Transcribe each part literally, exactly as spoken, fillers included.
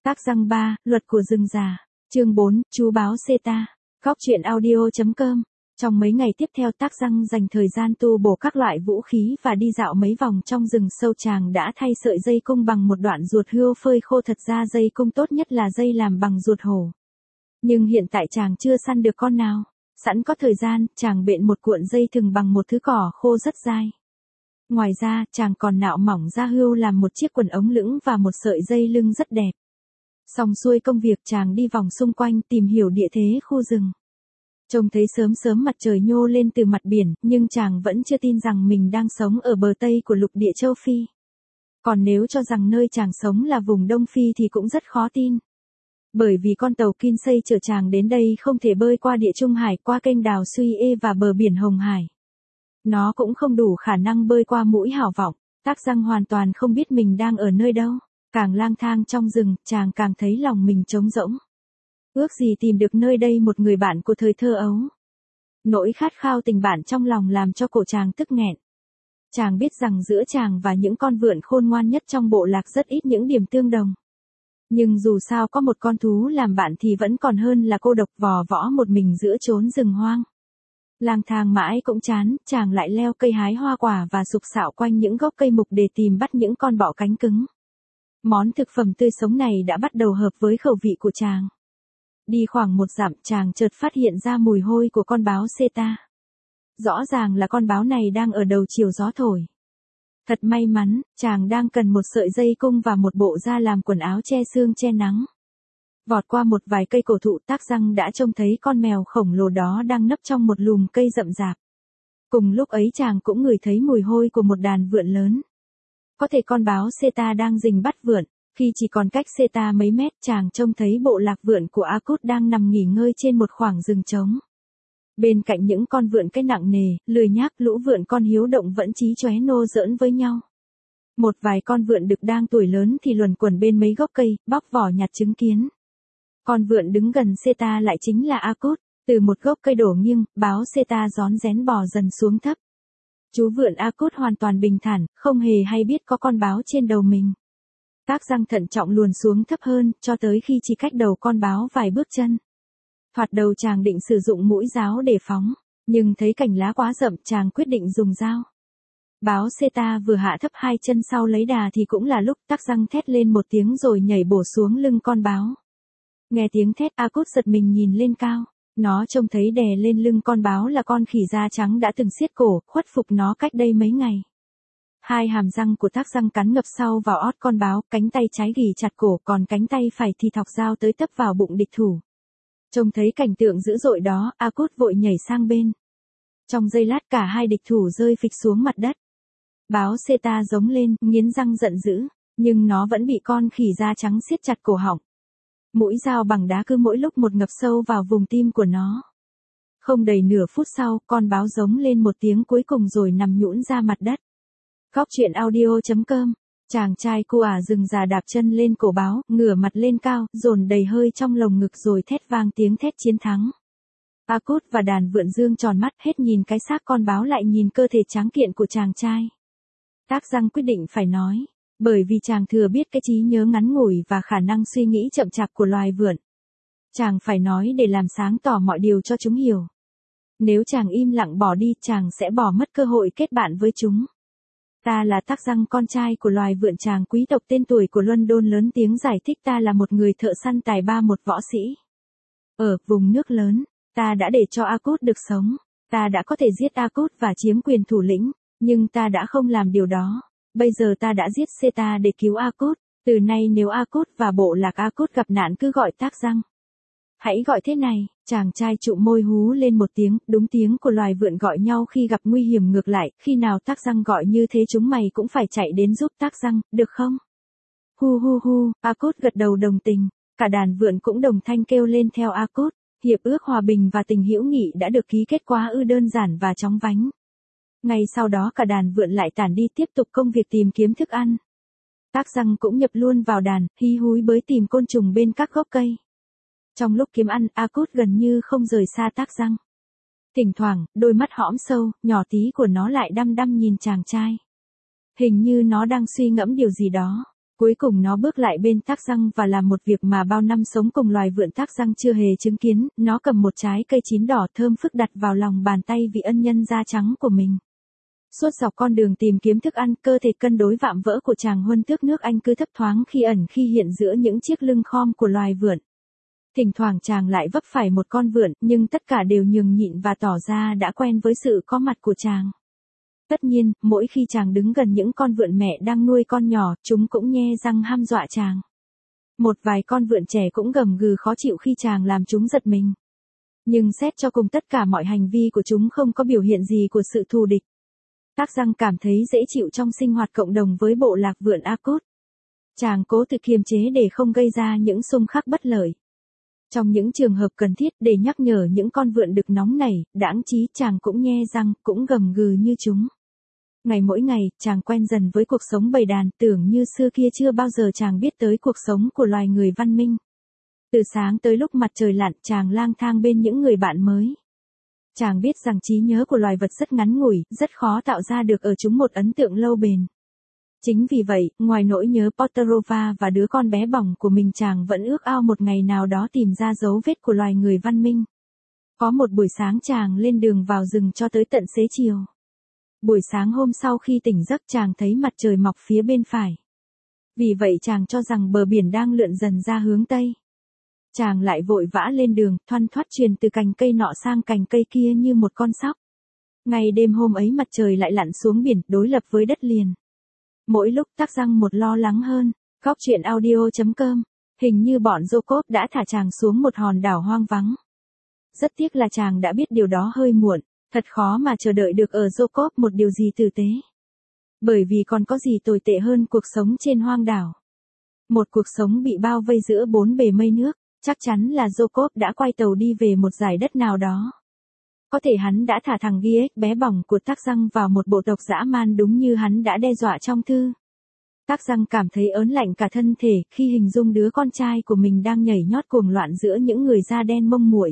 Tác răng ba, luật của rừng già. Chương bốn, chú báo Seta. Góc truyện audio chấm com. Trong mấy ngày tiếp theo Tác răng dành thời gian tu bổ các loại vũ khí và đi dạo mấy vòng trong rừng sâu. Chàng đã thay sợi dây cung bằng một đoạn ruột hươu phơi khô. Thật ra dây cung tốt nhất là dây làm bằng ruột hổ. Nhưng hiện tại chàng chưa săn được con nào. Sẵn có thời gian, chàng bện một cuộn dây thừng bằng một thứ cỏ khô rất dai. Ngoài ra, chàng còn nạo mỏng da hươu làm một chiếc quần ống lửng và một sợi dây lưng rất đẹp. Xong xuôi công việc, chàng đi vòng xung quanh tìm hiểu địa thế khu rừng. Trông thấy sớm sớm mặt trời nhô lên từ mặt biển, nhưng chàng vẫn chưa tin rằng mình đang sống ở bờ Tây của lục địa châu Phi. Còn nếu cho rằng nơi chàng sống là vùng Đông Phi thì cũng rất khó tin. Bởi vì con tàu Kinsey chở chàng đến đây không thể bơi qua địa Trung Hải, qua kênh đào Suez và bờ biển Hồng Hải. Nó cũng không đủ khả năng bơi qua mũi Hảo Vọng. Tác răng hoàn toàn không biết mình đang ở nơi đâu. Càng lang thang trong rừng, chàng càng thấy lòng mình trống rỗng. Ước gì tìm được nơi đây một người bạn của thời thơ ấu. Nỗi khát khao tình bạn trong lòng làm cho cổ chàng tức nghẹn. Chàng biết rằng giữa chàng và những con vượn khôn ngoan nhất trong bộ lạc rất ít những điểm tương đồng. Nhưng dù sao có một con thú làm bạn thì vẫn còn hơn là cô độc vò võ một mình giữa chốn rừng hoang. Lang thang mãi cũng chán, chàng lại leo cây hái hoa quả và sục sạo quanh những gốc cây mục để tìm bắt những con bọ cánh cứng. Món thực phẩm tươi sống này đã bắt đầu hợp với khẩu vị của chàng. Đi khoảng một dặm, chàng chợt phát hiện ra mùi hôi của con báo Seta. Rõ ràng là con báo này đang ở đầu chiều gió thổi. Thật may mắn, chàng đang cần một sợi dây cung và một bộ da làm quần áo che sương che nắng. Vọt qua một vài cây cổ thụ, Tác răng đã trông thấy con mèo khổng lồ đó đang nấp trong một lùm cây rậm rạp. Cùng lúc ấy chàng cũng ngửi thấy mùi hôi của một đàn vượn lớn. Có thể con báo Seta đang rình bắt vượn. Khi chỉ còn cách Seta mấy mét, chàng trông thấy bộ lạc vượn của Akut đang nằm nghỉ ngơi trên một khoảng rừng trống. Bên cạnh những con vượn cái nặng nề, lười nhác, lũ vượn con hiếu động vẫn chí chóe nô giỡn với nhau. Một vài con vượn đực đang tuổi lớn thì luẩn quẩn bên mấy gốc cây, bóc vỏ nhặt trứng kiến. Con vượn đứng gần Seta lại chính là Akut. Từ một gốc cây đổ nghiêng, báo Seta rón rén bò dần xuống thấp. Chú vượn Akut hoàn toàn bình thản, không hề hay biết có con báo trên đầu mình. Tác răng thận trọng luồn xuống thấp hơn, cho tới khi chỉ cách đầu con báo vài bước chân. Thoạt đầu chàng định sử dụng mũi giáo để phóng, nhưng thấy cành lá quá rậm, chàng quyết định dùng dao. Báo Seta vừa hạ thấp hai chân sau lấy đà thì cũng là lúc Tác răng thét lên một tiếng rồi nhảy bổ xuống lưng con báo. Nghe tiếng thét, Akut giật mình nhìn lên cao. Nó trông thấy đè lên lưng con báo là con khỉ da trắng đã từng xiết cổ, khuất phục nó cách đây mấy ngày. Hai hàm răng của Tác răng cắn ngập sau vào ót con báo, cánh tay trái ghì chặt cổ, còn cánh tay phải thì thọc dao tới tấp vào bụng địch thủ. Trông thấy cảnh tượng dữ dội đó, Akut vội nhảy sang bên. Trong giây lát cả hai địch thủ rơi phịch xuống mặt đất. Báo Seta giống lên, nghiến răng giận dữ, nhưng nó vẫn bị con khỉ da trắng siết chặt cổ họng. Mũi dao bằng đá cứ mỗi lúc một ngập sâu vào vùng tim của nó. Không đầy nửa phút sau, con báo giống lên một tiếng cuối cùng rồi nằm nhũn ra mặt đất. Góc truyện audio chấm com. Chàng trai cu ả rừng già đạp chân lên cổ báo, ngửa mặt lên cao, dồn đầy hơi trong lồng ngực rồi thét vang tiếng thét chiến thắng. Akut và đàn vượn dương tròn mắt hết nhìn cái xác con báo lại nhìn cơ thể tráng kiện của chàng trai. Tác răng quyết định phải nói, bởi vì chàng thừa biết cái trí nhớ ngắn ngủi và khả năng suy nghĩ chậm chạp của loài vượn. Chàng phải nói để làm sáng tỏ mọi điều cho chúng hiểu. Nếu chàng im lặng bỏ đi, chàng sẽ bỏ mất cơ hội kết bạn với chúng. Ta là Tác răng, con trai của loài vượn. Chàng quý tộc tên tuổi của London lớn tiếng giải thích. Ta là một người thợ săn tài ba, một võ sĩ. Ở vùng nước lớn, ta đã để cho Akut được sống. Ta đã có thể giết Akut và chiếm quyền thủ lĩnh, nhưng ta đã không làm điều đó. Bây giờ ta đã giết Seta để cứu Akut. Từ nay nếu Akut và bộ lạc Akut gặp nạn cứ gọi Tác răng. Hãy gọi thế này. Chàng trai trụm môi hú lên một tiếng, đúng tiếng của loài vượn gọi nhau khi gặp nguy hiểm. Ngược lại, khi nào Tác răng gọi như thế chúng mày cũng phải chạy đến giúp Tác răng, được không? Hu hu hu, Akut gật đầu đồng tình. Cả đàn vượn cũng đồng thanh kêu lên theo Akut. Hiệp ước hòa bình và tình hữu nghị đã được ký kết quá ư đơn giản và chóng vánh. Ngay sau đó cả đàn vượn lại tản đi tiếp tục công việc tìm kiếm thức ăn. Tác răng cũng nhập luôn vào đàn, hí húi bới tìm côn trùng bên các gốc cây. Trong lúc kiếm ăn, Akut gần như không rời xa Tác răng. Thỉnh thoảng, đôi mắt hõm sâu, nhỏ tí của nó lại đăm đăm nhìn chàng trai. Hình như nó đang suy ngẫm điều gì đó. Cuối cùng nó bước lại bên tắc răng và làm một việc mà bao năm sống cùng loài vượn tắc răng chưa hề chứng kiến, nó cầm một trái cây chín đỏ thơm phức đặt vào lòng bàn tay vị ân nhân da trắng của mình. Suốt dọc con đường tìm kiếm thức ăn, cơ thể cân đối vạm vỡ của chàng huân tước nước Anh cứ thấp thoáng khi ẩn khi hiện giữa những chiếc lưng khom của loài vượn. Thỉnh thoảng chàng lại vấp phải một con vượn, nhưng tất cả đều nhường nhịn và tỏ ra đã quen với sự có mặt của chàng. Tất nhiên, mỗi khi chàng đứng gần những con vượn mẹ đang nuôi con nhỏ, chúng cũng nhe răng hăm dọa chàng. Một vài con vượn trẻ cũng gầm gừ khó chịu khi chàng làm chúng giật mình. Nhưng xét cho cùng tất cả mọi hành vi của chúng không có biểu hiện gì của sự thù địch. Tắc răng cảm thấy dễ chịu trong sinh hoạt cộng đồng với bộ lạc vượn Akut. Chàng cố tự kiềm chế để không gây ra những xung khắc bất lợi. Trong những trường hợp cần thiết để nhắc nhở những con vượn đực nóng nảy, đãng trí, chàng cũng nhe răng, cũng gầm gừ như chúng. Ngày mỗi ngày, chàng quen dần với cuộc sống bầy đàn, tưởng như xưa kia chưa bao giờ chàng biết tới cuộc sống của loài người văn minh. Từ sáng tới lúc mặt trời lặn, chàng lang thang bên những người bạn mới. Chàng biết rằng trí nhớ của loài vật rất ngắn ngủi, rất khó tạo ra được ở chúng một ấn tượng lâu bền. Chính vì vậy, ngoài nỗi nhớ Potterova và đứa con bé bỏng của mình, chàng vẫn ước ao một ngày nào đó tìm ra dấu vết của loài người văn minh. Có một buổi sáng chàng lên đường vào rừng cho tới tận xế chiều. Buổi sáng hôm sau khi tỉnh giấc chàng thấy mặt trời mọc phía bên phải. Vì vậy chàng cho rằng bờ biển đang lượn dần ra hướng tây. Chàng lại vội vã lên đường, thoăn thoắt truyền từ cành cây nọ sang cành cây kia như một con sóc. Ngày đêm hôm ấy mặt trời lại lặn xuống biển, đối lập với đất liền. Mỗi lúc tắc răng một lo lắng hơn. Góc truyện audio chấm com. Hình như bọn Jacob đã thả chàng xuống một hòn đảo hoang vắng. Rất tiếc là chàng đã biết điều đó hơi muộn. Thật khó mà chờ đợi được ở Jacob một điều gì tử tế. Bởi vì còn có gì tồi tệ hơn cuộc sống trên hoang đảo. Một cuộc sống bị bao vây giữa bốn bề mây nước. Chắc chắn là Jacob đã quay tàu đi về một giải đất nào đó. Có thể hắn đã thả thằng Giek bé bỏng của tắc răng vào một bộ tộc dã man đúng như hắn đã đe dọa trong thư. Tắc răng cảm thấy ớn lạnh cả thân thể khi hình dung đứa con trai của mình đang nhảy nhót cuồng loạn giữa những người da đen mông muội.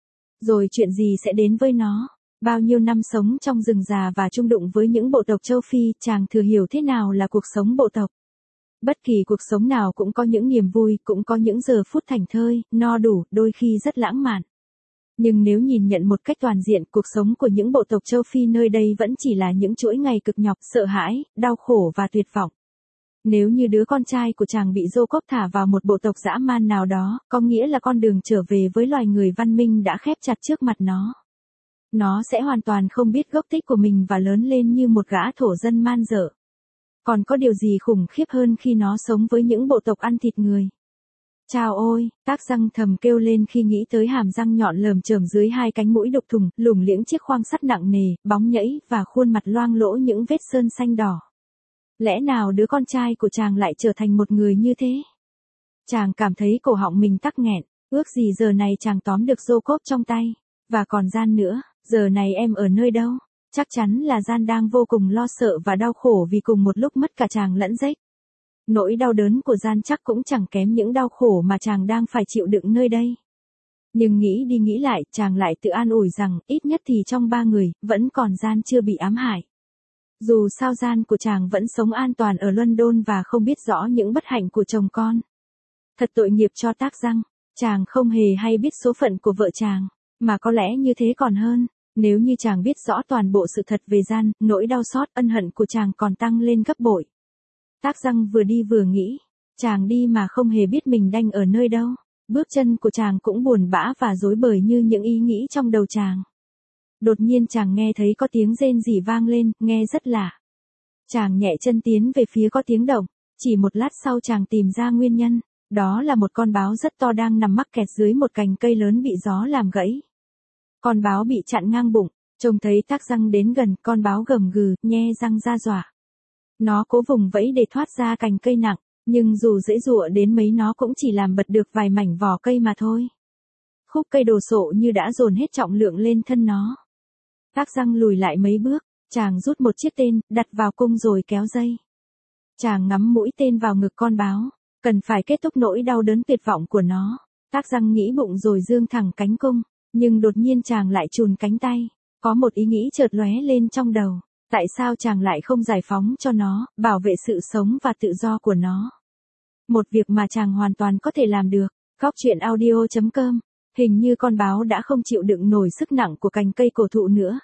Rồi chuyện gì sẽ đến với nó? Bao nhiêu năm sống trong rừng già và chung đụng với những bộ tộc châu Phi, chàng thừa hiểu thế nào là cuộc sống bộ tộc. Bất kỳ cuộc sống nào cũng có những niềm vui, cũng có những giờ phút thảnh thơi, no đủ, đôi khi rất lãng mạn. Nhưng nếu nhìn nhận một cách toàn diện, cuộc sống của những bộ tộc châu Phi nơi đây vẫn chỉ là những chuỗi ngày cực nhọc, sợ hãi, đau khổ và tuyệt vọng. Nếu như đứa con trai của chàng bị Jacob thả vào một bộ tộc dã man nào đó, có nghĩa là con đường trở về với loài người văn minh đã khép chặt trước mặt nó. Nó sẽ hoàn toàn không biết gốc tích của mình và lớn lên như một gã thổ dân man dợ. Còn có điều gì khủng khiếp hơn khi nó sống với những bộ tộc ăn thịt người? Chao ôi, tắc răng thầm kêu lên khi nghĩ tới hàm răng nhọn lởm chởm dưới hai cánh mũi đục thùng, lủng liễng chiếc khoang sắt nặng nề, bóng nhẫy và khuôn mặt loang lỗ những vết sơn xanh đỏ. Lẽ nào đứa con trai của chàng lại trở thành một người như thế? Chàng cảm thấy cổ họng mình tắc nghẹn, ước gì giờ này chàng tóm được Jacob trong tay. Và còn Gian nữa, giờ này em ở nơi đâu? Chắc chắn là Gian đang vô cùng lo sợ và đau khổ vì cùng một lúc mất cả chàng lẫn Jake. Nỗi đau đớn của Gian chắc cũng chẳng kém những đau khổ mà chàng đang phải chịu đựng nơi đây. Nhưng nghĩ đi nghĩ lại, chàng lại tự an ủi rằng, ít nhất thì trong ba người, vẫn còn Gian chưa bị ám hại. Dù sao Gian của chàng vẫn sống an toàn ở London và không biết rõ những bất hạnh của chồng con. Thật tội nghiệp cho tắc răng, chàng không hề hay biết số phận của vợ chàng, mà có lẽ như thế còn hơn. Nếu như chàng biết rõ toàn bộ sự thật về Gian, nỗi đau xót, ân hận của chàng còn tăng lên gấp bội. Tắc răng vừa đi vừa nghĩ, chàng đi mà không hề biết mình đang ở nơi đâu. Bước chân của chàng cũng buồn bã và rối bời như những ý nghĩ trong đầu chàng. Đột nhiên chàng nghe thấy có tiếng rên rỉ vang lên, nghe rất lạ. Chàng nhẹ chân tiến về phía có tiếng động, chỉ một lát sau chàng tìm ra nguyên nhân, đó là một con báo rất to đang nằm mắc kẹt dưới một cành cây lớn bị gió làm gãy. Con báo bị chặn ngang bụng, trông thấy tắc răng đến gần, con báo gầm gừ, nhe răng ra dọa. Nó cố vùng vẫy để thoát ra cành cây nặng, nhưng dù giãy giụa đến mấy nó cũng chỉ làm bật được vài mảnh vỏ cây mà thôi. Khúc cây đồ sộ như đã dồn hết trọng lượng lên thân nó. Tắc răng lùi lại mấy bước, chàng rút một chiếc tên, đặt vào cung rồi kéo dây. Chàng ngắm mũi tên vào ngực con báo, cần phải kết thúc nỗi đau đớn tuyệt vọng của nó. Tắc răng nghĩ bụng rồi dương thẳng cánh cung, nhưng đột nhiên chàng lại chùn cánh tay. Có một ý nghĩ chợt lóe lên trong đầu. Tại sao chàng lại không giải phóng cho nó, bảo vệ sự sống và tự do của nó? Một việc mà chàng hoàn toàn có thể làm được. Góc truyện audio chấm com. Hình như con báo đã không chịu đựng nổi sức nặng của cành cây cổ thụ nữa.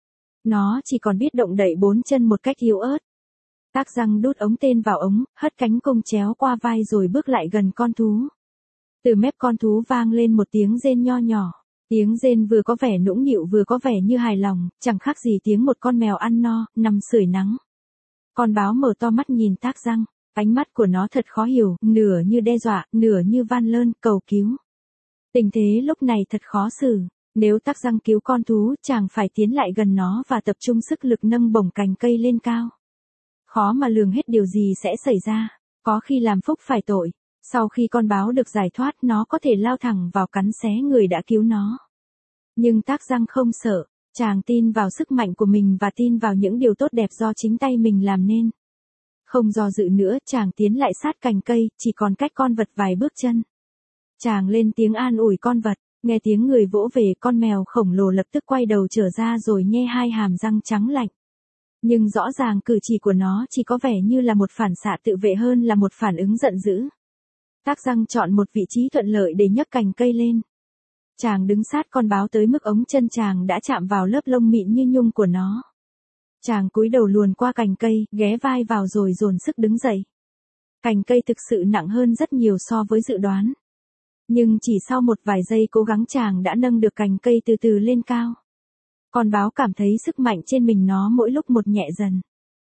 Nó chỉ còn biết động đậy bốn chân một cách yếu ớt. Tác răng đút ống tên vào ống, hất cánh cung chéo qua vai rồi bước lại gần con thú. Từ mép con thú vang lên một tiếng rên nho nhỏ. Tiếng rên vừa có vẻ nũng nịu vừa có vẻ như hài lòng, chẳng khác gì tiếng một con mèo ăn no, nằm sưởi nắng. Con báo mở to mắt nhìn Tác răng, ánh mắt của nó thật khó hiểu, nửa như đe dọa, nửa như van lơn, cầu cứu. Tình thế lúc này thật khó xử, nếu Tác răng cứu con thú, chàng phải tiến lại gần nó và tập trung sức lực nâng bổng cành cây lên cao. Khó mà lường hết điều gì sẽ xảy ra, có khi làm phúc phải tội. Sau khi con báo được giải thoát, nó có thể lao thẳng vào cắn xé người đã cứu nó. Nhưng Tác răng không sợ, chàng tin vào sức mạnh của mình và tin vào những điều tốt đẹp do chính tay mình làm nên. Không do dự nữa, chàng tiến lại sát cành cây, chỉ còn cách con vật vài bước chân. Chàng lên tiếng an ủi con vật, nghe tiếng người vỗ về, con mèo khổng lồ lập tức quay đầu trở ra rồi nhe hai hàm răng trắng lạnh. Nhưng rõ ràng cử chỉ của nó chỉ có vẻ như là một phản xạ tự vệ hơn là một phản ứng giận dữ. Tác răng chọn một vị trí thuận lợi để nhấc cành cây lên. Chàng đứng sát con báo tới mức ống chân chàng đã chạm vào lớp lông mịn như nhung của nó. Chàng cúi đầu luồn qua cành cây, ghé vai vào rồi dồn sức đứng dậy. Cành cây thực sự nặng hơn rất nhiều so với dự đoán. Nhưng chỉ sau một vài giây cố gắng chàng đã nâng được cành cây từ từ lên cao. Con báo cảm thấy sức mạnh trên mình nó mỗi lúc một nhẹ dần.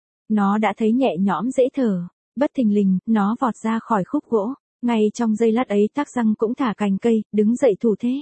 Nó đã thấy nhẹ nhõm dễ thở, bất thình lình, nó vọt ra khỏi khúc gỗ. Ngay trong giây lát ấy Tác răng cũng thả cành cây, đứng dậy thủ thế.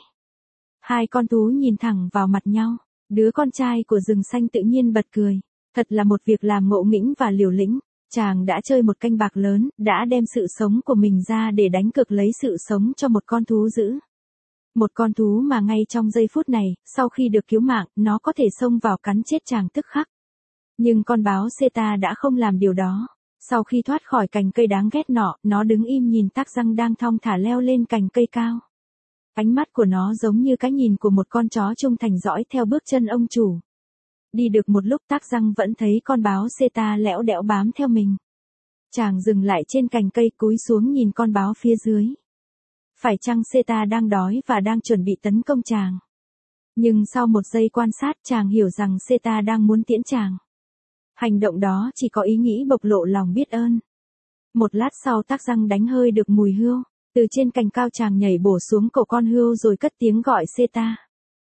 Hai con thú nhìn thẳng vào mặt nhau, đứa con trai của rừng xanh tự nhiên bật cười. Thật là một việc làm ngộ nghĩnh và liều lĩnh, chàng đã chơi một canh bạc lớn, đã đem sự sống của mình ra để đánh cược lấy sự sống cho một con thú dữ. Một con thú mà ngay trong giây phút này, sau khi được cứu mạng, nó có thể xông vào cắn chết chàng tức khắc. Nhưng con báo Seta đã không làm điều đó. Sau khi thoát khỏi cành cây đáng ghét nọ, nó đứng im nhìn Tác răng đang thong thả leo lên cành cây cao. Ánh mắt của nó giống như cái nhìn của một con chó trung thành dõi theo bước chân ông chủ. Đi được một lúc Tác răng vẫn thấy con báo Seta lẽo đẽo bám theo mình. Chàng dừng lại trên cành cây cúi xuống nhìn con báo phía dưới. Phải chăng Seta đang đói và đang chuẩn bị tấn công chàng? Nhưng sau một giây quan sát chàng hiểu rằng Seta đang muốn tiễn chàng. Hành động đó chỉ có ý nghĩ bộc lộ lòng biết ơn. Một lát sau Tác răng đánh hơi được mùi hươu, từ trên cành cao chàng nhảy bổ xuống cổ con hươu rồi cất tiếng gọi Seta.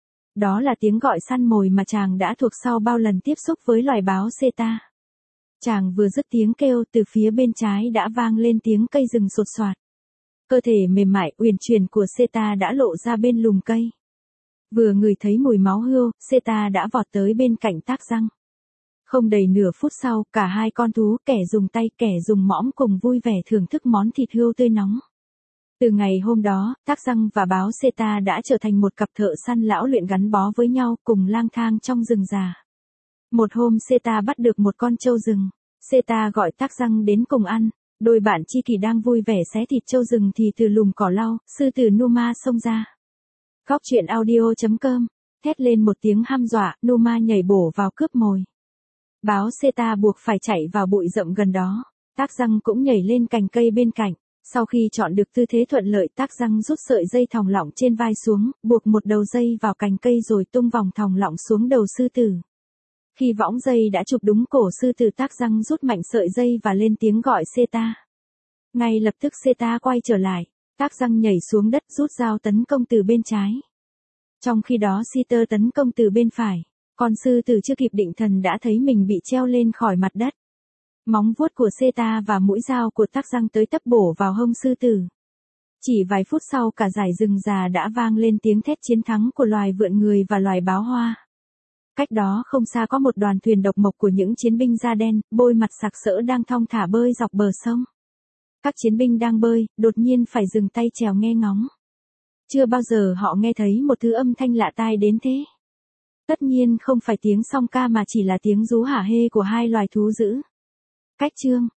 Đó là tiếng gọi săn mồi mà chàng đã thuộc sau bao lần tiếp xúc với loài báo Seta. Chàng vừa dứt tiếng kêu, từ phía bên trái đã vang lên tiếng cây rừng sột soạt. Cơ thể mềm mại uyển chuyển của Seta đã lộ ra bên lùm cây. Vừa ngửi thấy mùi máu hươu, Seta đã vọt tới bên cạnh Tác răng. Không đầy nửa phút sau, cả hai con thú, kẻ dùng tay kẻ dùng mõm cùng vui vẻ thưởng thức món thịt hươu tươi nóng. Từ ngày hôm đó, Tác răng và báo Seta đã trở thành một cặp thợ săn lão luyện gắn bó với nhau, cùng lang thang trong rừng già. Một hôm Seta bắt được một con trâu rừng. Seta gọi Tác răng đến cùng ăn. Đôi bạn tri kỷ đang vui vẻ xé thịt trâu rừng thì từ lùm cỏ lau, sư tử Numa xông ra. Góc truyện audio chấm com. Thét lên một tiếng hăm dọa, Numa nhảy bổ vào cướp mồi. Báo Seta buộc phải chạy vào bụi rậm gần đó. Tác răng cũng nhảy lên cành cây bên cạnh. Sau khi chọn được tư thế thuận lợi, Tác răng rút sợi dây thòng lọng trên vai xuống, buộc một đầu dây vào cành cây rồi tung vòng thòng lọng xuống đầu sư tử. Khi võng dây đã chụp đúng cổ sư tử, Tác răng rút mạnh sợi dây và lên tiếng gọi Seta. Ngay lập tức Seta quay trở lại. Tác răng nhảy xuống đất rút dao tấn công từ bên trái. Trong khi đó Sita tấn công từ bên phải. Con sư tử chưa kịp định thần đã thấy mình bị treo lên khỏi mặt đất. Móng vuốt của Seta và mũi dao của Tác răng tới tấp bổ vào hông sư tử. Chỉ vài phút sau cả dải rừng già đã vang lên tiếng thét chiến thắng của loài vượn người và loài báo hoa. Cách đó không xa có một đoàn thuyền độc mộc của những chiến binh da đen, bôi mặt sặc sỡ đang thong thả bơi dọc bờ sông. Các chiến binh đang bơi, đột nhiên phải dừng tay chèo nghe ngóng. Chưa bao giờ họ nghe thấy một thứ âm thanh lạ tai đến thế. Tất nhiên không phải tiếng song ca mà chỉ là tiếng rú hả hê của hai loài thú dữ. Cách chương